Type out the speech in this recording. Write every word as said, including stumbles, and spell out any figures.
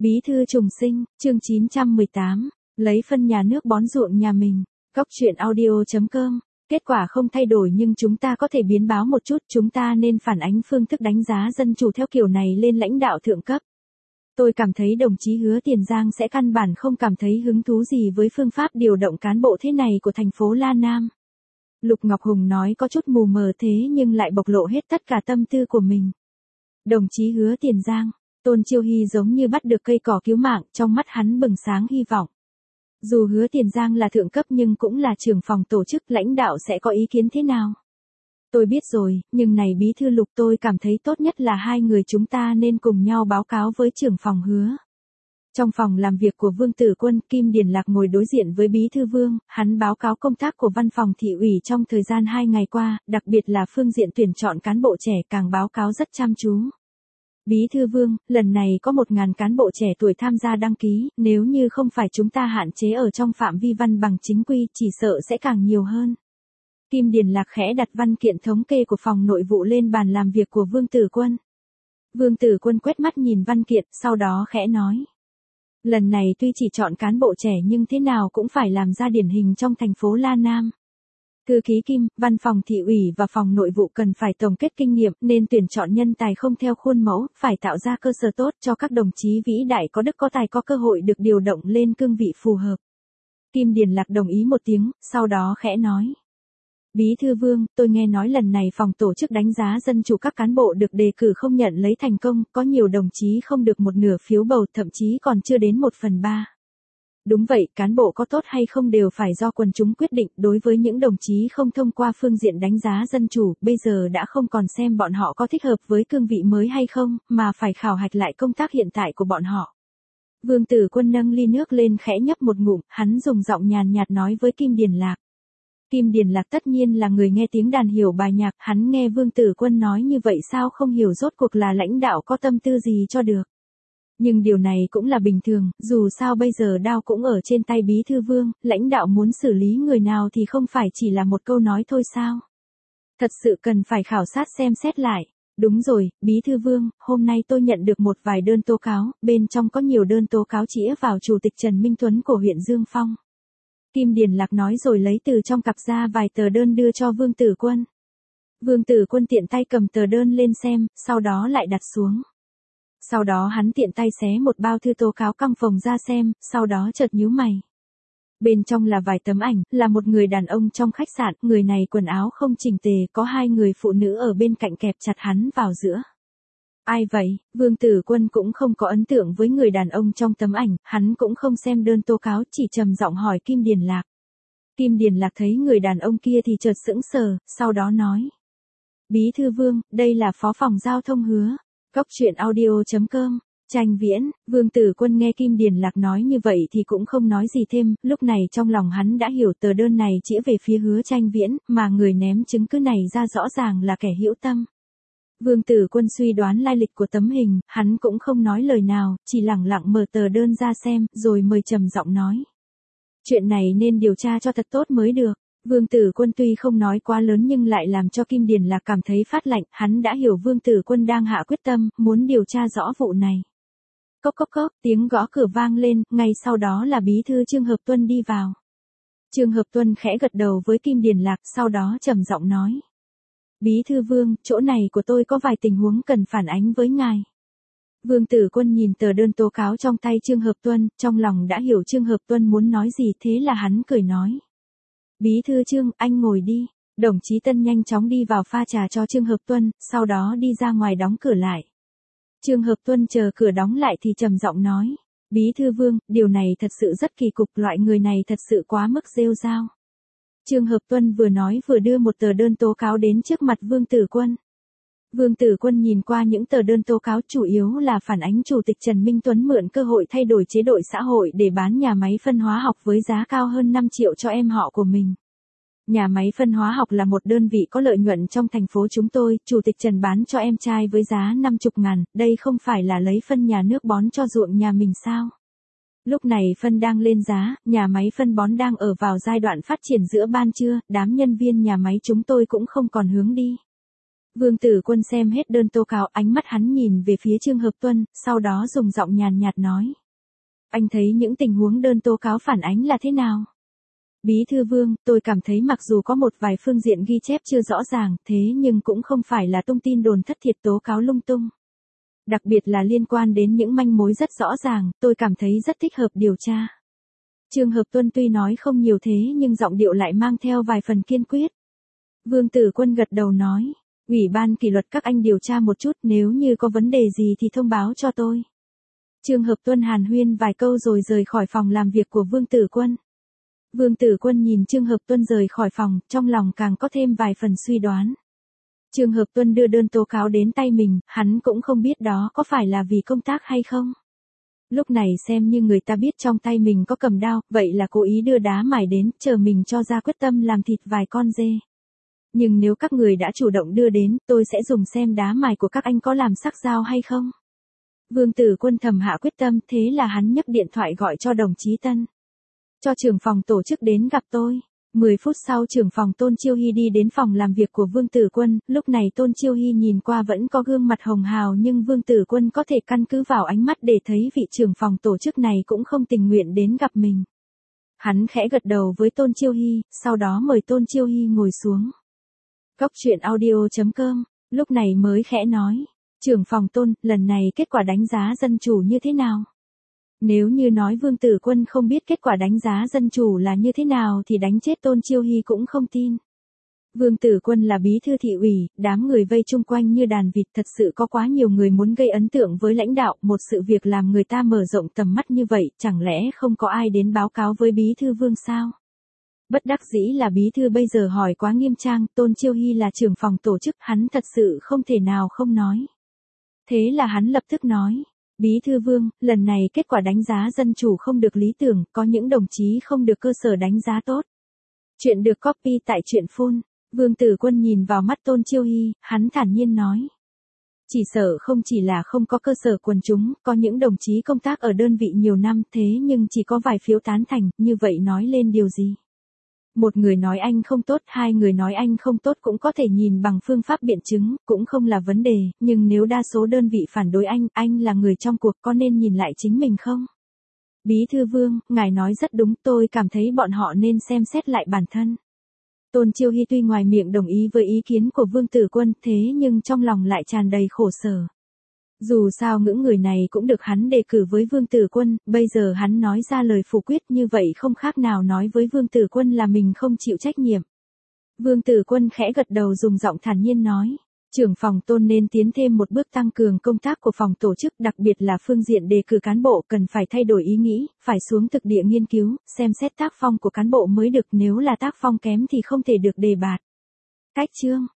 Bí thư trùng sinh, chương chín trăm mười tám, lấy phân nhà nước bón ruộng nhà mình. Góc truyện audio chấm com. Kết quả không thay đổi nhưng chúng ta có thể biến báo một chút, chúng ta nên phản ánh phương thức đánh giá dân chủ theo kiểu này lên lãnh đạo thượng cấp. Tôi cảm thấy đồng chí Hứa Tiền Giang sẽ căn bản không cảm thấy hứng thú gì với phương pháp điều động cán bộ thế này của thành phố La Nam. Lục Ngọc Hùng nói có chút mù mờ thế nhưng lại bộc lộ hết tất cả tâm tư của mình. Đồng chí Hứa Tiền Giang, Tôn Chiêu Hy giống như bắt được cây cỏ cứu mạng, trong mắt hắn bừng sáng hy vọng. Dù Hứa Tiền Giang là thượng cấp nhưng cũng là trưởng phòng tổ chức, lãnh đạo sẽ có ý kiến thế nào? Tôi biết rồi, nhưng này bí thư Lục, tôi cảm thấy tốt nhất là hai người chúng ta nên cùng nhau báo cáo với trưởng phòng Hứa. Trong phòng làm việc của Vương Tử Quân, Kim Điền Lạc ngồi đối diện với bí thư Vương, hắn báo cáo công tác của văn phòng thị ủy trong thời gian hai ngày qua, đặc biệt là phương diện tuyển chọn cán bộ trẻ, càng báo cáo rất chăm chú. Bí thư Vương, lần này có một nghìn cán bộ trẻ tuổi tham gia đăng ký, nếu như không phải chúng ta hạn chế ở trong phạm vi văn bằng chính quy, chỉ sợ sẽ càng nhiều hơn. Kim Điền Lạc khẽ đặt văn kiện thống kê của phòng nội vụ lên bàn làm việc của Vương Tử Quân. Vương Tử Quân quét mắt nhìn văn kiện, sau đó khẽ nói. Lần này tuy chỉ chọn cán bộ trẻ nhưng thế nào cũng phải làm ra điển hình trong thành phố La Nam. Thư ký Kim, văn phòng thị ủy và phòng nội vụ cần phải tổng kết kinh nghiệm nên tuyển chọn nhân tài không theo khuôn mẫu, phải tạo ra cơ sở tốt cho các đồng chí vĩ đại có đức có tài có cơ hội được điều động lên cương vị phù hợp. Kim Điền Lạc đồng ý một tiếng, sau đó khẽ nói. Bí thư Vương, tôi nghe nói lần này phòng tổ chức đánh giá dân chủ các cán bộ được đề cử không nhận lấy thành công, có nhiều đồng chí không được một nửa phiếu bầu, thậm chí còn chưa đến một phần ba. Đúng vậy, cán bộ có tốt hay không đều phải do quần chúng quyết định, đối với những đồng chí không thông qua phương diện đánh giá dân chủ, bây giờ đã không còn xem bọn họ có thích hợp với cương vị mới hay không, mà phải khảo hạch lại công tác hiện tại của bọn họ. Vương Tử Quân nâng ly nước lên khẽ nhấp một ngụm, hắn dùng giọng nhàn nhạt nói với Kim Điền Lạc. Kim Điền Lạc tất nhiên là người nghe tiếng đàn hiểu bài nhạc, hắn nghe Vương Tử Quân nói như vậy sao không hiểu rốt cuộc là lãnh đạo có tâm tư gì cho được. Nhưng điều này cũng là bình thường, dù sao bây giờ đao cũng ở trên tay bí thư Vương, lãnh đạo muốn xử lý người nào thì không phải chỉ là một câu nói thôi sao. Thật sự cần phải khảo sát xem xét lại. Đúng rồi, bí thư Vương, hôm nay tôi nhận được một vài đơn tố cáo, bên trong có nhiều đơn tố cáo chĩa vào Chủ tịch Trần Minh Tuấn của huyện Dương Phong. Kim Điền Lạc nói rồi lấy từ trong cặp ra vài tờ đơn đưa cho Vương Tử Quân. Vương Tử Quân tiện tay cầm tờ đơn lên xem, sau đó lại đặt xuống. Sau đó hắn tiện tay xé một bao thư tố cáo căng phồng ra xem, sau đó chợt nhíu mày. Bên trong là vài tấm ảnh, là một người đàn ông trong khách sạn, người này quần áo không chỉnh tề, có hai người phụ nữ ở bên cạnh kẹp chặt hắn vào giữa. Ai vậy? Vương Tử Quân cũng không có ấn tượng với người đàn ông trong tấm ảnh, hắn cũng không xem đơn tố cáo, chỉ trầm giọng hỏi Kim Điền Lạc. Kim Điền Lạc thấy người đàn ông kia thì chợt sững sờ, sau đó nói. Bí thư Vương, đây là phó phòng giao thông Hứa. Góc truyện audio chấm com. Tranh Viễn, Vương Tử Quân nghe Kim Điền Lạc nói như vậy thì cũng không nói gì thêm, lúc này trong lòng hắn đã hiểu tờ đơn này chĩa về phía Hứa Tranh Viễn, mà người ném chứng cứ này ra rõ ràng là kẻ hữu tâm. Vương Tử Quân suy đoán lai lịch của tấm hình, hắn cũng không nói lời nào, chỉ lẳng lặng mở tờ đơn ra xem, rồi mời trầm giọng nói. Chuyện này nên điều tra cho thật tốt mới được. Vương Tử Quân tuy không nói quá lớn nhưng lại làm cho Kim Điền Lạc cảm thấy phát lạnh, hắn đã hiểu Vương Tử Quân đang hạ quyết tâm, muốn điều tra rõ vụ này. Cốc cốc cốc, tiếng gõ cửa vang lên, ngay sau đó là bí thư Trương Hợp Tuân đi vào. Trương Hợp Tuân khẽ gật đầu với Kim Điền Lạc, sau đó trầm giọng nói. Bí thư Vương, chỗ này của tôi có vài tình huống cần phản ánh với ngài. Vương Tử Quân nhìn tờ đơn tố cáo trong tay Trương Hợp Tuân, trong lòng đã hiểu Trương Hợp Tuân muốn nói gì, thế là hắn cười nói. Bí thư Trương, anh ngồi đi. Đồng chí Tân nhanh chóng đi vào pha trà cho Trương Hợp Tuân, sau đó đi ra ngoài đóng cửa lại. Trương Hợp Tuân chờ cửa đóng lại thì trầm giọng nói. Bí thư Vương, điều này thật sự rất kỳ cục, loại người này thật sự quá mức rêu rao. Trương Hợp Tuân vừa nói vừa đưa một tờ đơn tố cáo đến trước mặt Vương Tử Quân. Vương Tử Quân nhìn qua những tờ đơn tố cáo chủ yếu là phản ánh Chủ tịch Trần Minh Tuấn mượn cơ hội thay đổi chế độ xã hội để bán nhà máy phân hóa học với giá cao hơn năm triệu cho em họ của mình. Nhà máy phân hóa học là một đơn vị có lợi nhuận trong thành phố chúng tôi, Chủ tịch Trần bán cho em trai với giá năm mươi ngàn, đây không phải là lấy phân nhà nước bón cho ruộng nhà mình sao? Lúc này phân đang lên giá, nhà máy phân bón đang ở vào giai đoạn phát triển giữa ban trưa, đám nhân viên nhà máy chúng tôi cũng không còn hướng đi. Vương Tử Quân xem hết đơn tố cáo, ánh mắt hắn nhìn về phía Trương Hợp Tuân, sau đó dùng giọng nhàn nhạt nói. Anh thấy những tình huống đơn tố cáo phản ánh là thế nào? Bí thư Vương, tôi cảm thấy mặc dù có một vài phương diện ghi chép chưa rõ ràng, thế nhưng cũng không phải là tung tin đồn thất thiệt tố cáo lung tung. Đặc biệt là liên quan đến những manh mối rất rõ ràng, tôi cảm thấy rất thích hợp điều tra. Trương Hợp Tuân tuy nói không nhiều thế nhưng giọng điệu lại mang theo vài phần kiên quyết. Vương Tử Quân gật đầu nói, Ủy ban kỷ luật các anh điều tra một chút, nếu như có vấn đề gì thì thông báo cho tôi. Trương Hợp Tuân hàn huyên vài câu rồi rời khỏi phòng làm việc của Vương Tử Quân. Vương Tử Quân nhìn Trương Hợp Tuân rời khỏi phòng, trong lòng càng có thêm vài phần suy đoán. Trương Hợp Tuân đưa đơn tố cáo đến tay mình, hắn cũng không biết đó có phải là vì công tác hay không. Lúc này xem như người ta biết trong tay mình có cầm đao, vậy là cố ý đưa đá mài đến, chờ mình cho ra quyết tâm làm thịt vài con dê. Nhưng nếu các người đã chủ động đưa đến, tôi sẽ dùng xem đá mài của các anh có làm sắc dao hay không. Vương Tử Quân thầm hạ quyết tâm, thế là hắn nhấc điện thoại gọi cho đồng chí Tân. Cho trưởng phòng tổ chức đến gặp tôi. mười phút sau trưởng phòng Tôn Chiêu Hy đi đến phòng làm việc của Vương Tử Quân, lúc này Tôn Chiêu Hy nhìn qua vẫn có gương mặt hồng hào nhưng Vương Tử Quân có thể căn cứ vào ánh mắt để thấy vị trưởng phòng tổ chức này cũng không tình nguyện đến gặp mình. Hắn khẽ gật đầu với Tôn Chiêu Hy, sau đó mời Tôn Chiêu Hy ngồi xuống. Cốc truyện audio chấm com, lúc này mới khẽ nói, trưởng phòng Tôn, lần này kết quả đánh giá dân chủ như thế nào? Nếu như nói Vương Tử Quân không biết kết quả đánh giá dân chủ là như thế nào thì đánh chết Tôn Chiêu Hy cũng không tin. Vương Tử Quân là bí thư thị ủy, đám người vây chung quanh như đàn vịt, thật sự có quá nhiều người muốn gây ấn tượng với lãnh đạo, một sự việc làm người ta mở rộng tầm mắt như vậy, chẳng lẽ không có ai đến báo cáo với bí thư Vương sao? Bất đắc dĩ là bí thư bây giờ hỏi quá nghiêm trang, Tôn Chiêu Hy là trưởng phòng tổ chức, hắn thật sự không thể nào không nói. Thế là hắn lập tức nói. Bí thư Vương, lần này kết quả đánh giá dân chủ không được lý tưởng, có những đồng chí không được cơ sở đánh giá tốt. Chuyện được copy tại truyện phun. Vương Tử Quân nhìn vào mắt Tôn Chiêu Hy, hắn thản nhiên nói. Chỉ sợ không chỉ là không có cơ sở quần chúng, có những đồng chí công tác ở đơn vị nhiều năm thế nhưng chỉ có vài phiếu tán thành, như vậy nói lên điều gì? Một người nói anh không tốt, hai người nói anh không tốt cũng có thể nhìn bằng phương pháp biện chứng, cũng không là vấn đề, nhưng nếu đa số đơn vị phản đối anh, anh là người trong cuộc có nên nhìn lại chính mình không? Bí thư Vương, ngài nói rất đúng, tôi cảm thấy bọn họ nên xem xét lại bản thân. Tôn Chiêu Hy tuy ngoài miệng đồng ý với ý kiến của Vương Tử Quân, thế nhưng trong lòng lại tràn đầy khổ sở. Dù sao những người này cũng được hắn đề cử với Vương Tử Quân, bây giờ hắn nói ra lời phủ quyết như vậy không khác nào nói với Vương Tử Quân là mình không chịu trách nhiệm. Vương Tử Quân khẽ gật đầu dùng giọng thản nhiên nói, trưởng phòng Tôn nên tiến thêm một bước tăng cường công tác của phòng tổ chức, đặc biệt là phương diện đề cử cán bộ cần phải thay đổi ý nghĩ, phải xuống thực địa nghiên cứu, xem xét tác phong của cán bộ mới được, nếu là tác phong kém thì không thể được đề bạt. Cách chương